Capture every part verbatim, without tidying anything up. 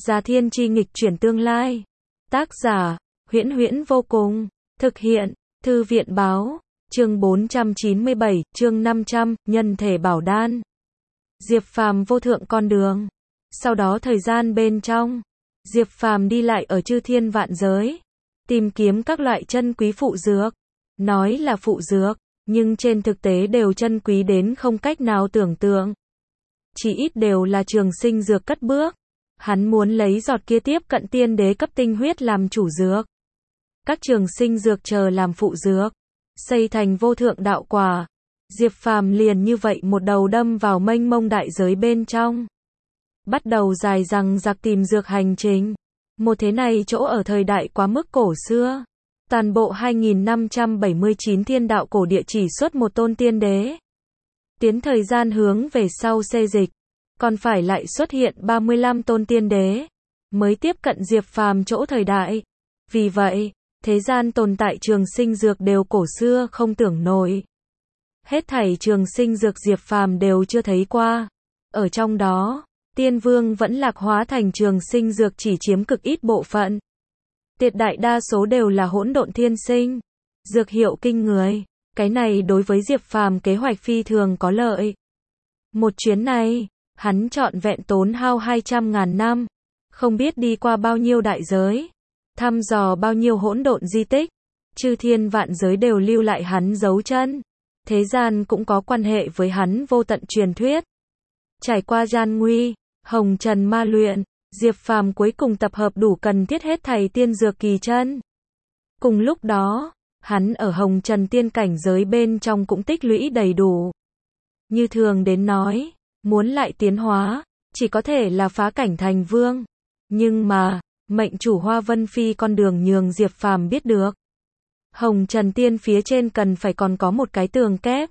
Gia thiên chi nghịch chuyển tương lai. Tác giả, Huyễn Huyễn vô cùng. Thực hiện, Thư viện báo. Chương bốn trăm chín mươi bảy, chương năm trăm, nhân thể bảo đan. Diệp Phàm vô thượng con đường. Sau đó thời gian bên trong, Diệp Phàm đi lại ở chư thiên vạn giới, tìm kiếm các loại chân quý phụ dược. Nói là phụ dược, nhưng trên thực tế đều chân quý đến không cách nào tưởng tượng. Chỉ ít đều là trường sinh dược cất bước. Hắn muốn lấy giọt kia tiếp cận tiên đế cấp tinh huyết làm chủ dược. Các trường sinh dược chờ làm phụ dược, xây thành vô thượng đạo quả. Diệp Phàm liền như vậy một đầu đâm vào mênh mông đại giới bên trong. Bắt đầu dài dằng dặc tìm dược hành trình. Một thế này chỗ ở thời đại quá mức cổ xưa. Toàn bộ hai nghìn năm trăm bảy mươi chín thiên đạo cổ địa chỉ xuất một tôn tiên đế. Tiến thời gian hướng về sau xê dịch, còn phải lại xuất hiện ba mươi lăm tôn tiên đế, mới tiếp cận Diệp Phàm chỗ thời đại. Vì vậy, thế gian tồn tại trường sinh dược đều cổ xưa không tưởng nổi. Hết thảy trường sinh dược Diệp Phàm đều chưa thấy qua. Ở trong đó, Tiên Vương vẫn lạc hóa thành trường sinh dược chỉ chiếm cực ít bộ phận. Tuyệt đại đa số đều là hỗn độn thiên sinh, dược hiệu kinh người. Cái này đối với Diệp Phàm kế hoạch phi thường có lợi. Một chuyến này, hắn trọn vẹn tốn hao hai trăm ngàn năm, không biết đi qua bao nhiêu đại giới, thăm dò bao nhiêu hỗn độn di tích, chư thiên vạn giới đều lưu lại hắn dấu chân. Thế gian cũng có quan hệ với hắn vô tận truyền thuyết. Trải qua gian nguy, hồng trần ma luyện, Diệp Phàm cuối cùng tập hợp đủ cần thiết hết thảy tiên dược kỳ chân. Cùng lúc đó, hắn ở hồng trần tiên cảnh giới bên trong cũng tích lũy đầy đủ. Như thường đến nói, muốn lại tiến hóa, chỉ có thể là phá cảnh thành vương. Nhưng mà, mệnh chủ Hoa Vân Phi con đường nhường Diệp Phàm biết được. Hồng trần tiên phía trên cần phải còn có một cái tường kép.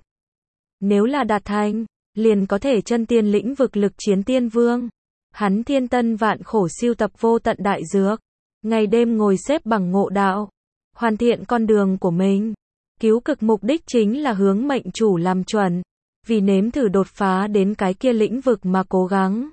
Nếu là đạt thành, liền có thể chân tiên lĩnh vực lực chiến tiên vương. Hắn thiên tân vạn khổ siêu tập vô tận đại dược, ngày đêm ngồi xếp bằng ngộ đạo, hoàn thiện con đường của mình. Cứu cực mục đích chính là hướng mệnh chủ làm chuẩn, vì nếm thử đột phá đến cái kia lĩnh vực mà cố gắng.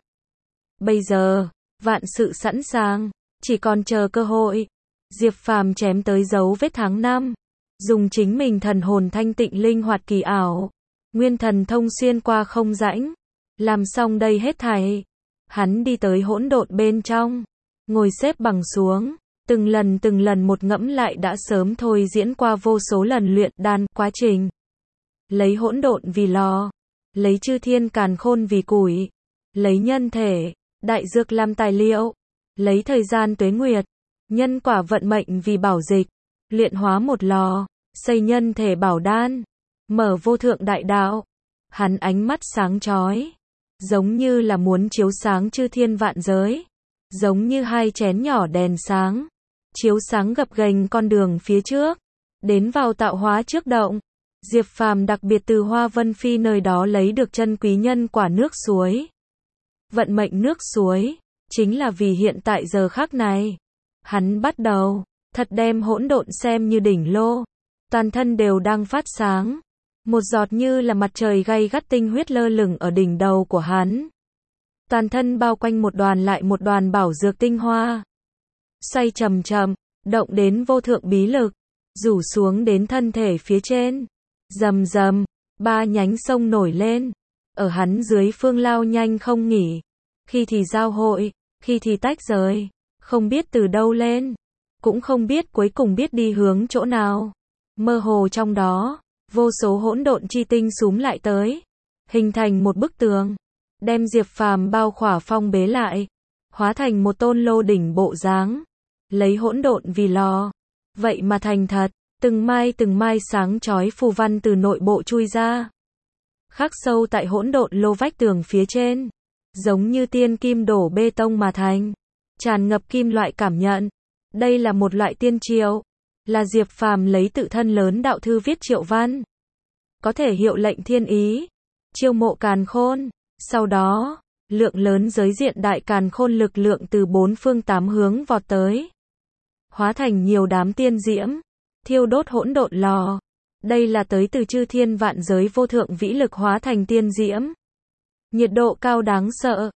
Bây giờ, vạn sự sẵn sàng, chỉ còn chờ cơ hội. Diệp Phàm chém tới dấu vết tháng năm, dùng chính mình thần hồn thanh tịnh linh hoạt kỳ ảo, nguyên thần thông xuyên qua không rãnh, làm xong đây hết thảy. Hắn đi tới hỗn độn bên trong, ngồi xếp bằng xuống, từng lần từng lần một ngẫm lại đã sớm thôi diễn qua vô số lần luyện đan quá trình. Lấy hỗn độn vì lò, lấy chư thiên càn khôn vì củi, lấy nhân thể, đại dược làm tài liệu, lấy thời gian tuế nguyệt, nhân quả vận mệnh vì bảo dịch, luyện hóa một lò, xây nhân thể bảo đan, mở vô thượng đại đạo. Hắn ánh mắt sáng chói, giống như là muốn chiếu sáng chư thiên vạn giới, giống như hai chén nhỏ đèn sáng, chiếu sáng gập ghềnh con đường phía trước, đến vào tạo hóa trước động. Diệp Phàm đặc biệt từ Hoa Vân Phi nơi đó lấy được chân quý nhân quả nước suối. Vận mệnh nước suối, chính là vì hiện tại giờ khắc này. Hắn bắt đầu, thật đem hỗn độn xem như đỉnh lô, toàn thân đều đang phát sáng. Một giọt như là mặt trời gay gắt tinh huyết lơ lửng ở đỉnh đầu của hắn. Toàn thân bao quanh một đoàn lại một đoàn bảo dược tinh hoa. Xoay chậm chậm, động đến vô thượng bí lực, rủ xuống đến thân thể phía trên. Rầm rầm, ba nhánh sông nổi lên, ở hắn dưới phương lao nhanh không nghỉ. Khi thì giao hội, khi thì tách rời, không biết từ đâu lên, cũng không biết cuối cùng biết đi hướng chỗ nào. Mơ hồ trong đó, vô số hỗn độn chi tinh xúm lại tới, hình thành một bức tường, đem Diệp Phàm bao khỏa phong bế lại, hóa thành một tôn lô đỉnh bộ dáng, lấy hỗn độn vì lò, vậy mà thành thật, từng mai từng mai sáng chói phù văn từ nội bộ chui ra, khắc sâu tại hỗn độn lô vách tường phía trên, giống như tiên kim đổ bê tông mà thành, tràn ngập kim loại cảm nhận. Đây là một loại tiên triệu, là Diệp Phàm lấy tự thân lớn đạo thư viết triệu văn, có thể hiệu lệnh thiên ý, chiêu mộ càn khôn. Sau đó, lượng lớn giới diện đại càn khôn lực lượng từ bốn phương tám hướng vọt tới, hóa thành nhiều đám tiên diễm, thiêu đốt hỗn độn lò. Đây là tới từ chư thiên vạn giới vô thượng vĩ lực hóa thành tiên diễm, nhiệt độ cao đáng sợ.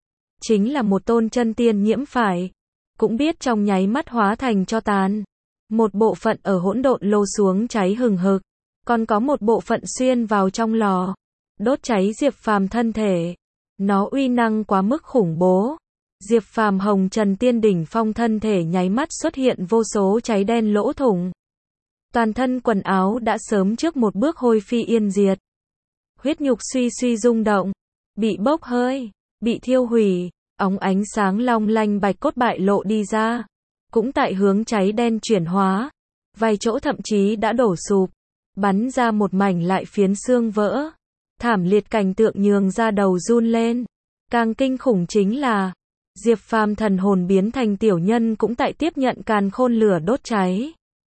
chính là một tôn chân tiên nhiễm phải, cũng biết trong nháy mắt hóa thành tro tàn. Một bộ phận ở hỗn độn lô xuống cháy hừng hực, còn có một bộ phận xuyên vào trong lò, đốt cháy Diệp Phàm thân thể. Nó uy năng quá mức khủng bố. Diệp Phàm hồng trần tiên đỉnh phong thân thể nháy mắt xuất hiện vô số cháy đen lỗ thủng. Toàn thân quần áo đã sớm trước một bước hôi phi yên diệt. Huyết nhục suy suy rung động, bị bốc hơi, bị thiêu hủy, óng ánh sáng long lanh bạch cốt bại lộ đi ra, cũng tại hướng cháy đen chuyển hóa, vài chỗ thậm chí đã đổ sụp, bắn ra một mảnh lại phiến xương vỡ. Thảm liệt cảnh tượng nhường ra đầu run lên. Càng kinh khủng chính là, Diệp Phàm thần hồn biến thành tiểu nhân cũng tại tiếp nhận càn khôn lửa đốt cháy.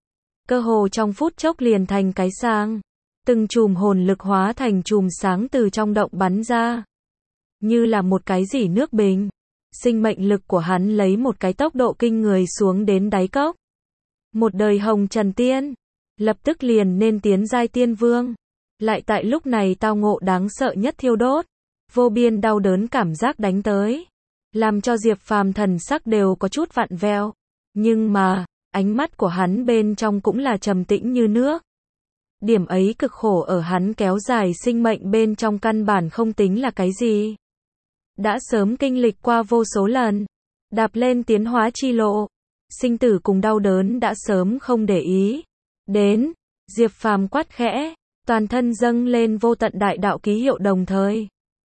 Cơ hồ trong phút chốc liền thành cái sang. Từng chùm hồn lực hóa thành chùm sáng từ trong động bắn ra. Như là một cái dỉ nước bình. Sinh mệnh lực của hắn lấy một cái tốc độ kinh người xuống đến đáy cốc. Một đời hồng trần tiên, lập tức liền nên tiến giai tiên vương. Lại tại lúc này tao ngộ đáng sợ nhất thiêu đốt. Vô biên đau đớn cảm giác đánh tới. Làm cho Diệp Phàm thần sắc đều có chút vặn vẹo. Nhưng mà, ánh mắt của hắn bên trong cũng là trầm tĩnh như nước. Điểm ấy cực khổ ở hắn kéo dài sinh mệnh bên trong căn bản không tính là cái gì. Đã sớm kinh lịch qua vô số lần. Đạp lên tiến hóa chi lộ. Sinh tử cùng đau đớn đã sớm không để ý. Đến, Diệp Phàm quát khẽ. Toàn thân dâng lên vô tận đại đạo ký hiệu đồng thời.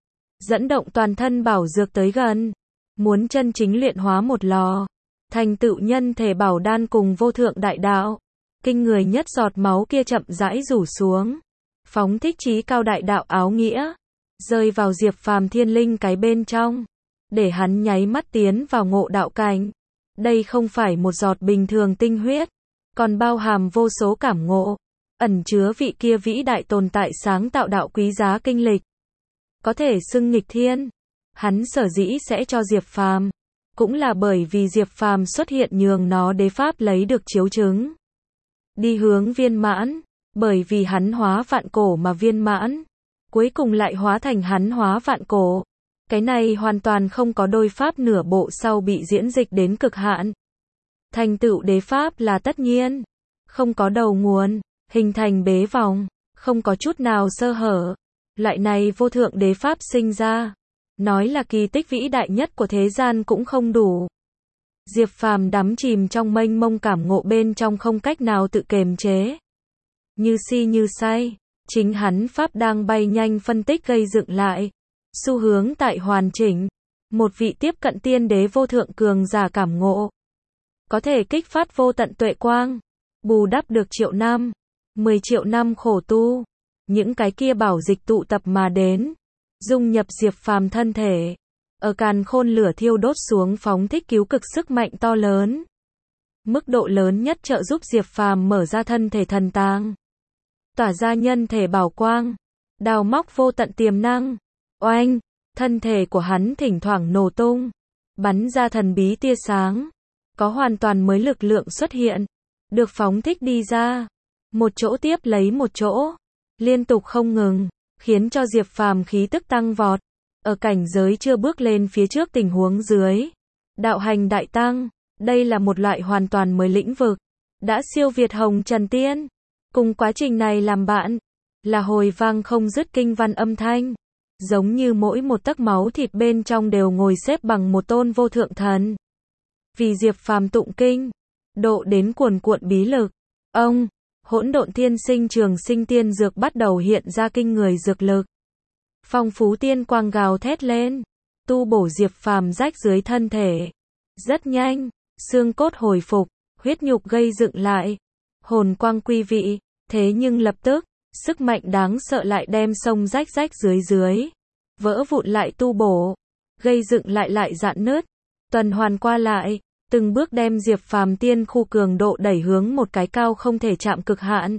Dẫn động toàn thân bảo dược tới gần. Muốn chân chính luyện hóa một lò. Thành tựu nhân thể bảo đan cùng vô thượng đại đạo. Kinh người nhất giọt máu kia chậm rãi rủ xuống. Phóng thích chí cao đại đạo áo nghĩa. Rơi vào Diệp Phàm thiên linh cái bên trong. Để hắn nháy mắt tiến vào ngộ đạo cảnh. Đây không phải một giọt bình thường tinh huyết. Còn bao hàm vô số cảm ngộ. Ẩn chứa vị kia vĩ đại tồn tại sáng tạo đạo quý giá kinh lịch. Có thể xưng nghịch thiên. Hắn sở dĩ sẽ cho Diệp Phàm, cũng là bởi vì Diệp Phàm xuất hiện nhường nó đế pháp lấy được chiếu chứng. Đi hướng viên mãn, bởi vì hắn hóa vạn cổ mà viên mãn, cuối cùng lại hóa thành hắn hóa vạn cổ. Cái này hoàn toàn không có đôi pháp nửa bộ sau bị diễn dịch đến cực hạn. Thành tựu đế pháp là tất nhiên, không có đầu nguồn, hình thành bế vòng, không có chút nào sơ hở. Loại này vô thượng đế pháp sinh ra, nói là kỳ tích vĩ đại nhất của thế gian cũng không đủ. Diệp Phàm đắm chìm trong mênh mông cảm ngộ bên trong không cách nào tự kiềm chế. Như si như say, chính hắn pháp đang bay nhanh phân tích gây dựng lại. Xu hướng tại hoàn chỉnh. Một vị tiếp cận tiên đế vô thượng cường giả cảm ngộ. Có thể kích phát vô tận tuệ quang. Bù đắp được triệu năm, mười triệu năm khổ tu. Những cái kia bảo dịch tụ tập mà đến. Dung nhập Diệp Phàm thân thể. Ở càn khôn lửa thiêu đốt xuống phóng thích cứu cực sức mạnh to lớn. Mức độ lớn nhất trợ giúp Diệp Phàm mở ra thân thể thần tàng. Tỏa ra nhân thể bảo quang. Đào móc vô tận tiềm năng. Oanh, thân thể của hắn thỉnh thoảng nổ tung. Bắn ra thần bí tia sáng. Có hoàn toàn mới lực lượng xuất hiện. Được phóng thích đi ra. Một chỗ tiếp lấy một chỗ. Liên tục không ngừng. Khiến cho Diệp Phàm khí tức tăng vọt. Ở cảnh giới chưa bước lên phía trước tình huống dưới. Đạo hành đại tăng. Đây là một loại hoàn toàn mới lĩnh vực. Đã siêu việt hồng trần tiên. Cùng quá trình này làm bạn. Là hồi vang không dứt kinh văn âm thanh. Giống như mỗi một tấc máu thịt bên trong đều ngồi xếp bằng một tôn vô thượng thần. Vì Diệp Phàm tụng kinh. Độ đến cuồn cuộn bí lực. Ông, hỗn độn thiên sinh trường sinh tiên dược bắt đầu hiện ra kinh người dược lực. Phong phú tiên quang gào thét lên. Tu bổ Diệp Phàm rách dưới thân thể. Rất nhanh, xương cốt hồi phục, huyết nhục gây dựng lại. Hồn quang quy vị. Thế nhưng lập tức, sức mạnh đáng sợ lại đem sông rách rách dưới dưới. Vỡ vụn lại tu bổ. Gây dựng lại lại dạn nứt. Tuần hoàn qua lại. Từng bước đem Diệp Phàm tiên khu cường độ đẩy hướng một cái cao không thể chạm cực hạn.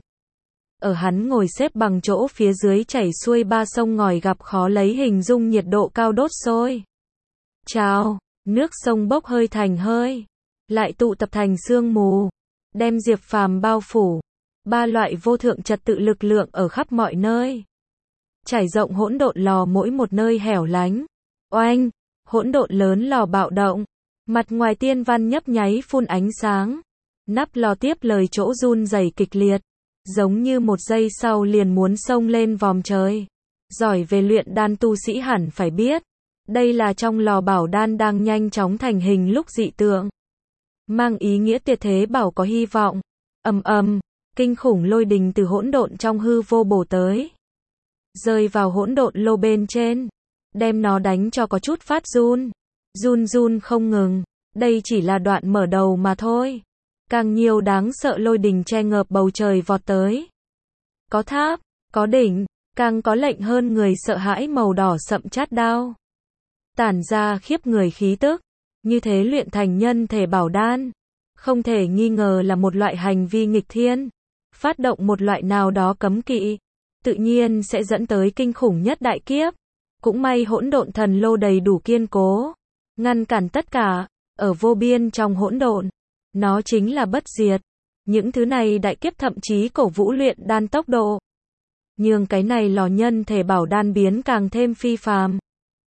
Ở hắn ngồi xếp bằng chỗ phía dưới chảy xuôi ba sông ngòi gặp khó lấy hình dung nhiệt độ cao đốt sôi. Chào, nước sông bốc hơi thành hơi. Lại tụ tập thành sương mù. Đem Diệp Phàm bao phủ. Ba loại vô thượng trật tự lực lượng ở khắp mọi nơi. Trải rộng hỗn độn lò mỗi một nơi hẻo lánh. Oanh, Hỗn độn lớn lò bạo động, mặt ngoài tiên văn nhấp nháy phun ánh sáng. Nắp lò tiếp lời chỗ run rẩy kịch liệt, giống như một giây sau liền muốn xông lên vòm trời. Giỏi về luyện đan tu sĩ hẳn phải biết, đây là trong lò bảo đan đang nhanh chóng thành hình lúc dị tượng, mang ý nghĩa tuyệt thế bảo có hy vọng. Ầm ầm, kinh khủng lôi đình từ hỗn độn trong hư vô bổ tới, rơi vào hỗn độn lô bên trên, đem nó đánh cho có chút phát run, run run không ngừng. Đây chỉ là đoạn mở đầu mà thôi. Càng nhiều đáng sợ lôi đình che ngợp bầu trời vọt tới. Có tháp, có đỉnh, càng có lệnh hơn người sợ hãi màu đỏ sậm chát đao. Tản ra khiếp người khí tức, như thế luyện thành nhân thể bảo đan, không thể nghi ngờ là một loại hành vi nghịch thiên, phát động một loại nào đó cấm kỵ, tự nhiên sẽ dẫn tới kinh khủng nhất đại kiếp. Cũng may hỗn độn thần lô đầy đủ kiên cố, ngăn cản tất cả, ở vô biên trong hỗn độn, nó chính là bất diệt. Những thứ này đại kiếp thậm chí cổ vũ luyện đan tốc độ, nhường cái này lò nhân thể bảo đan biến càng thêm phi phàm.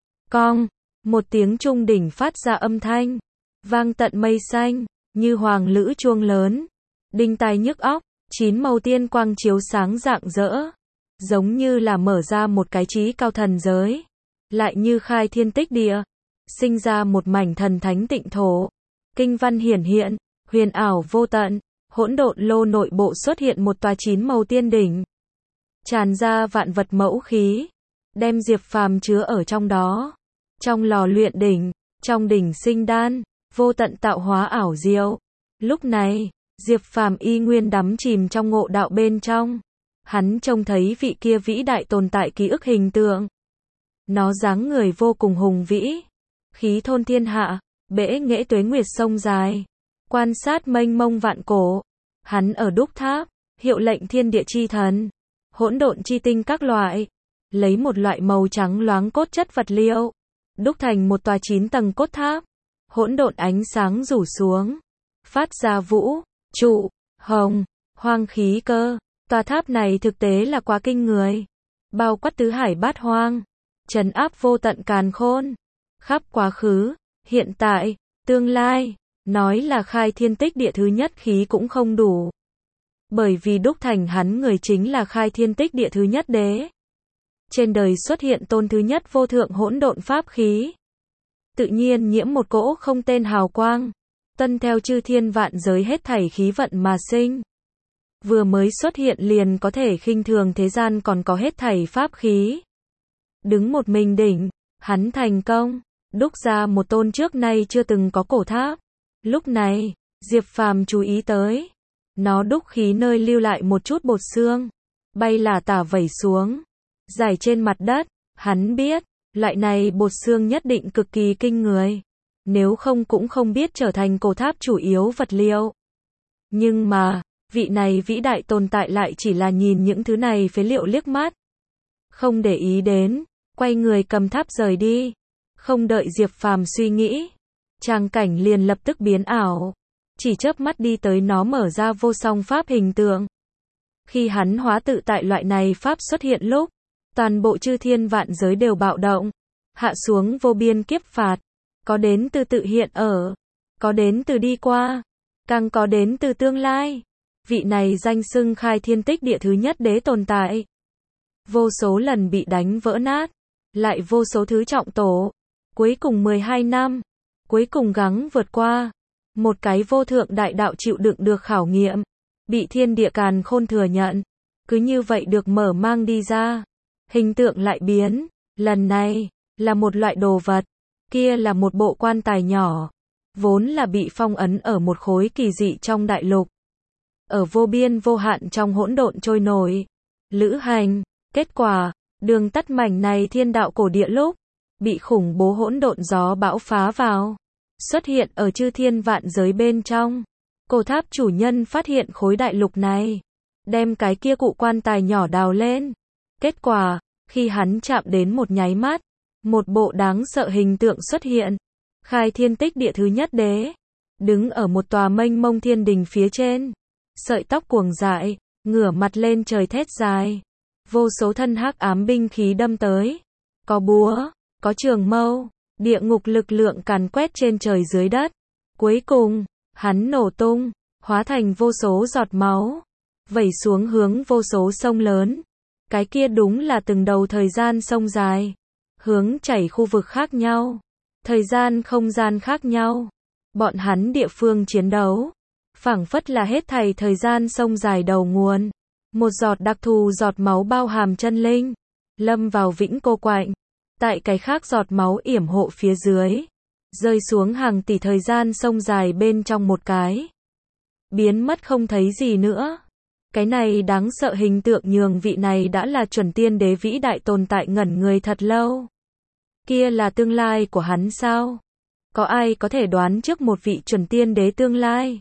Cong, một tiếng trung đỉnh phát ra âm thanh, vang tận mây xanh, như hoàng lữ chuông lớn, đinh tai nhức óc, chín màu tiên quang chiếu sáng rạng rỡ, giống như là mở ra một cái trí cao thần giới, lại như khai thiên tích địa, sinh ra một mảnh thần thánh tịnh thổ, kinh văn hiển hiện, huyền ảo vô tận. Hỗn độn lô nội bộ xuất hiện một tòa chín màu tiên đỉnh, tràn ra vạn vật mẫu khí, đem Diệp Phàm chứa ở trong đó. Trong lò luyện đỉnh, trong đỉnh sinh đan, vô tận tạo hóa ảo diệu. Lúc này, Diệp Phàm y nguyên đắm chìm trong ngộ đạo bên trong. Hắn trông thấy vị kia vĩ đại tồn tại ký ức hình tượng. Nó dáng người vô cùng hùng vĩ, khí thôn thiên hạ, bẽ nghễ tuế nguyệt sông dài, quan sát mênh mông vạn cổ. Hắn ở đúc tháp, hiệu lệnh thiên địa chi thần, hỗn độn chi tinh các loại, lấy một loại màu trắng loáng cốt chất vật liệu, đúc thành một tòa chín tầng cốt tháp. Hỗn độn ánh sáng rủ xuống, phát ra vũ, trụ, hồng, hoang khí cơ. Tòa tháp này thực tế là quá kinh người, bao quát tứ hải bát hoang, trấn áp vô tận càn khôn, khắp quá khứ, hiện tại, tương lai. Nói là khai thiên tích địa thứ nhất khí cũng không đủ, bởi vì đúc thành hắn người chính là khai thiên tích địa thứ nhất đế. Trên đời xuất hiện tôn thứ nhất vô thượng hỗn độn pháp khí, tự nhiên nhiễm một cỗ không tên hào quang, tuân theo chư thiên vạn giới hết thảy khí vận mà sinh. Vừa mới xuất hiện liền có thể khinh thường thế gian còn có hết thảy pháp khí. Đứng một mình đỉnh, hắn thành công, đúc ra một tôn trước nay chưa từng có cổ tháp. Lúc này, Diệp Phàm chú ý tới, nó đúc khí nơi lưu lại một chút bột xương, bay là tả vẩy xuống, rải trên mặt đất. Hắn biết, loại này bột xương nhất định cực kỳ kinh người, nếu không cũng không biết trở thành cổ tháp chủ yếu vật liệu. Nhưng mà, vị này vĩ đại tồn tại lại chỉ là nhìn những thứ này phế liệu liếc mắt, không để ý đến, quay người cầm tháp rời đi. Không đợi Diệp Phàm suy nghĩ, tràng cảnh liền lập tức biến ảo, chỉ chớp mắt đi tới nó mở ra vô song pháp hình tượng. Khi hắn hóa tự tại loại này pháp xuất hiện lúc, toàn bộ chư thiên vạn giới đều bạo động, hạ xuống vô biên kiếp phạt, có đến từ tự hiện ở, có đến từ đi qua, càng có đến từ tương lai. Vị này danh xưng khai thiên tích địa thứ nhất đế tồn tại, vô số lần bị đánh vỡ nát, lại vô số thứ trọng tổ, cuối cùng mười hai năm, cuối cùng gắng vượt qua, một cái vô thượng đại đạo chịu đựng được khảo nghiệm, bị thiên địa càn khôn thừa nhận, cứ như vậy được mở mang đi ra. Hình tượng lại biến, lần này, là một loại đồ vật, kia là một bộ quan tài nhỏ, vốn là bị phong ấn ở một khối kỳ dị trong đại lục. Ở vô biên vô hạn trong hỗn độn trôi nổi, lữ hành, kết quả, đường tắt mảnh này thiên đạo cổ địa lúc, bị khủng bố hỗn độn gió bão phá vào, xuất hiện ở chư thiên vạn giới bên trong. Cổ tháp chủ nhân phát hiện khối đại lục này, đem cái kia cụ quan tài nhỏ đào lên. Kết quả, khi hắn chạm đến một nháy mắt, một bộ đáng sợ hình tượng xuất hiện. Khai thiên tích địa thứ nhất đế, đứng ở một tòa mênh mông thiên đình phía trên, sợi tóc cuồng dại, ngửa mặt lên trời thét dài. Vô số thân hắc ám binh khí đâm tới, có búa, có trường mâu, địa ngục lực lượng càn quét trên trời dưới đất. Cuối cùng, hắn nổ tung, hóa thành vô số giọt máu, vẩy xuống hướng vô số sông lớn. Cái kia đúng là từng đầu thời gian sông dài, hướng chảy khu vực khác nhau, thời gian không gian khác nhau. Bọn hắn địa phương chiến đấu, phảng phất là hết thảy thời gian sông dài đầu nguồn. Một giọt đặc thù giọt máu bao hàm chân linh, lâm vào vĩnh cô quạnh. Tại cái khác giọt máu yểm hộ phía dưới, rơi xuống hàng tỷ thời gian sông dài bên trong một cái. Biến mất không thấy gì nữa. Cái này đáng sợ hình tượng nhường vị này đã là chuẩn tiên đế vĩ đại tồn tại ngẩn người thật lâu. Kia là tương lai của hắn sao? Có ai có thể đoán trước một vị chuẩn tiên đế tương lai?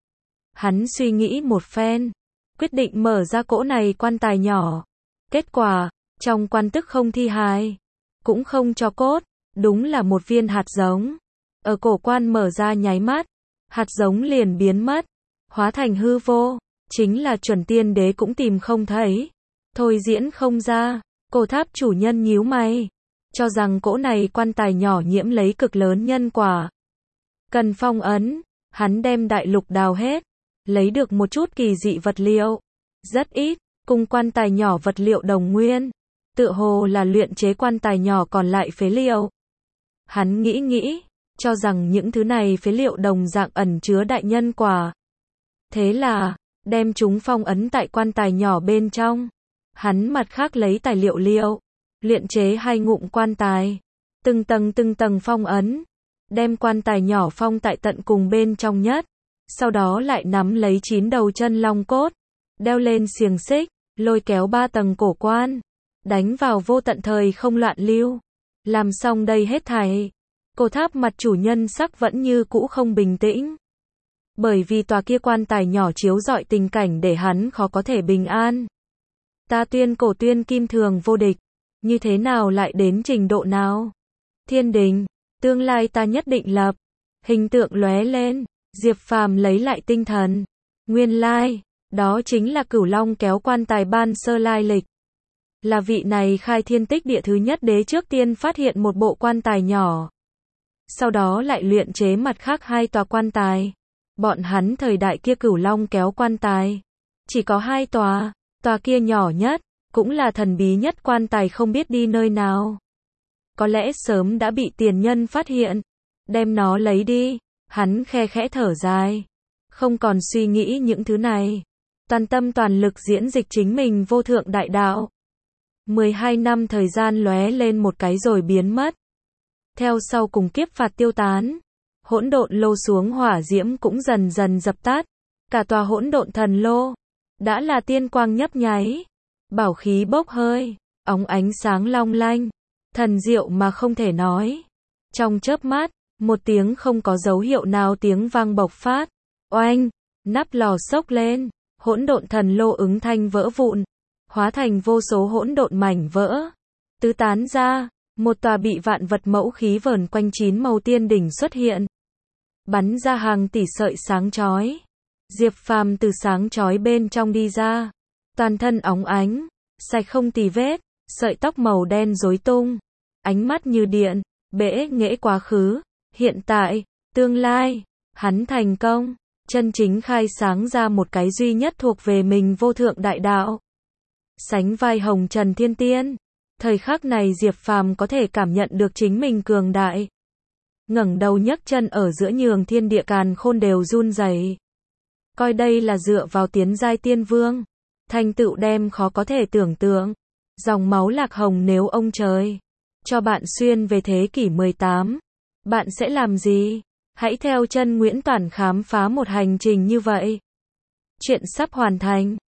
Hắn suy nghĩ một phen, quyết định mở ra cỗ này quan tài nhỏ. Kết quả, trong quan tức không thi hài, cũng không cho cốt, đúng là một viên hạt giống. Ở cổ quan mở ra nháy mắt, hạt giống liền biến mất, hóa thành hư vô, chính là chuẩn tiên đế cũng tìm không thấy. Thôi diễn không ra, cổ tháp chủ nhân nhíu mày, cho rằng cỗ này quan tài nhỏ nhiễm lấy cực lớn nhân quả. Cần phong ấn, hắn đem đại lục đào hết, lấy được một chút kỳ dị vật liệu, rất ít, cùng quan tài nhỏ vật liệu đồng nguyên, tựa hồ là luyện chế quan tài nhỏ còn lại phế liệu. Hắn nghĩ nghĩ, cho rằng những thứ này phế liệu đồng dạng ẩn chứa đại nhân quả. Thế là, đem chúng phong ấn tại quan tài nhỏ bên trong. Hắn mặt khác lấy tài liệu liệu, luyện chế hai ngụm quan tài, từng tầng từng tầng phong ấn, đem quan tài nhỏ phong tại tận cùng bên trong nhất. Sau đó lại nắm lấy chín đầu chân long cốt, đeo lên xiềng xích, lôi kéo ba tầng cổ quan, đánh vào vô tận thời không loạn lưu. Làm xong đây hết thảy, cổ tháp mặt chủ nhân sắc vẫn như cũ không bình tĩnh. Bởi vì tòa kia quan tài nhỏ chiếu rọi tình cảnh để hắn khó có thể bình an. Ta tuyên cổ tuyên kim thường vô địch, như thế nào lại đến trình độ nào? Thiên đình, tương lai ta nhất định lập. Hình tượng lóe lên, Diệp Phàm lấy lại tinh thần. Nguyên lai, đó chính là Cửu Long kéo quan tài ban sơ lai lịch. Là vị này khai thiên tích địa thứ nhất đế trước tiên phát hiện một bộ quan tài nhỏ. Sau đó lại luyện chế mặt khác hai tòa quan tài. Bọn hắn thời đại kia Cửu Long kéo quan tài chỉ có hai tòa, tòa kia nhỏ nhất, cũng là thần bí nhất quan tài không biết đi nơi nào. Có lẽ sớm đã bị tiền nhân phát hiện, đem nó lấy đi. Hắn khe khẽ thở dài, không còn suy nghĩ những thứ này, toàn tâm toàn lực diễn dịch chính mình vô thượng đại đạo. mười hai năm thời gian lóe lên một cái rồi biến mất. Theo sau cùng kiếp phạt tiêu tán, hỗn độn lô xuống hỏa diễm cũng dần dần dập tắt. Cả tòa hỗn độn thần lô đã là tiên quang nhấp nháy, bảo khí bốc hơi, óng ánh sáng long lanh, thần diệu mà không thể nói. Trong chớp mắt, một tiếng không có dấu hiệu nào tiếng vang bộc phát. Oanh, nắp lò xốc lên, hỗn độn thần lô ứng thanh vỡ vụn, hóa thành vô số hỗn độn mảnh vỡ, tứ tán ra. Một tòa bị vạn vật mẫu khí vờn quanh chín màu tiên đỉnh xuất hiện, bắn ra hàng tỷ sợi sáng chói. Diệp Phàm từ sáng chói bên trong đi ra, toàn thân óng ánh, sạch không tì vết, sợi tóc màu đen rối tung, ánh mắt như điện, bẽ nghễ quá khứ, hiện tại, tương lai. Hắn thành công, chân chính khai sáng ra một cái duy nhất thuộc về mình vô thượng đại đạo, sánh vai hồng trần thiên tiên. Thời khắc này Diệp Phàm có thể cảm nhận được chính mình cường đại. Ngẩng đầu nhấc chân ở giữa nhường thiên địa càn khôn đều run rẩy. Coi đây là dựa vào tiến giai tiên vương, thành tựu đem khó có thể tưởng tượng. Dòng máu lạc hồng nếu ông trời cho bạn xuyên về thế kỷ mười tám, bạn sẽ làm gì? Hãy theo chân Nguyễn Toản khám phá một hành trình như vậy. Chuyện sắp hoàn thành.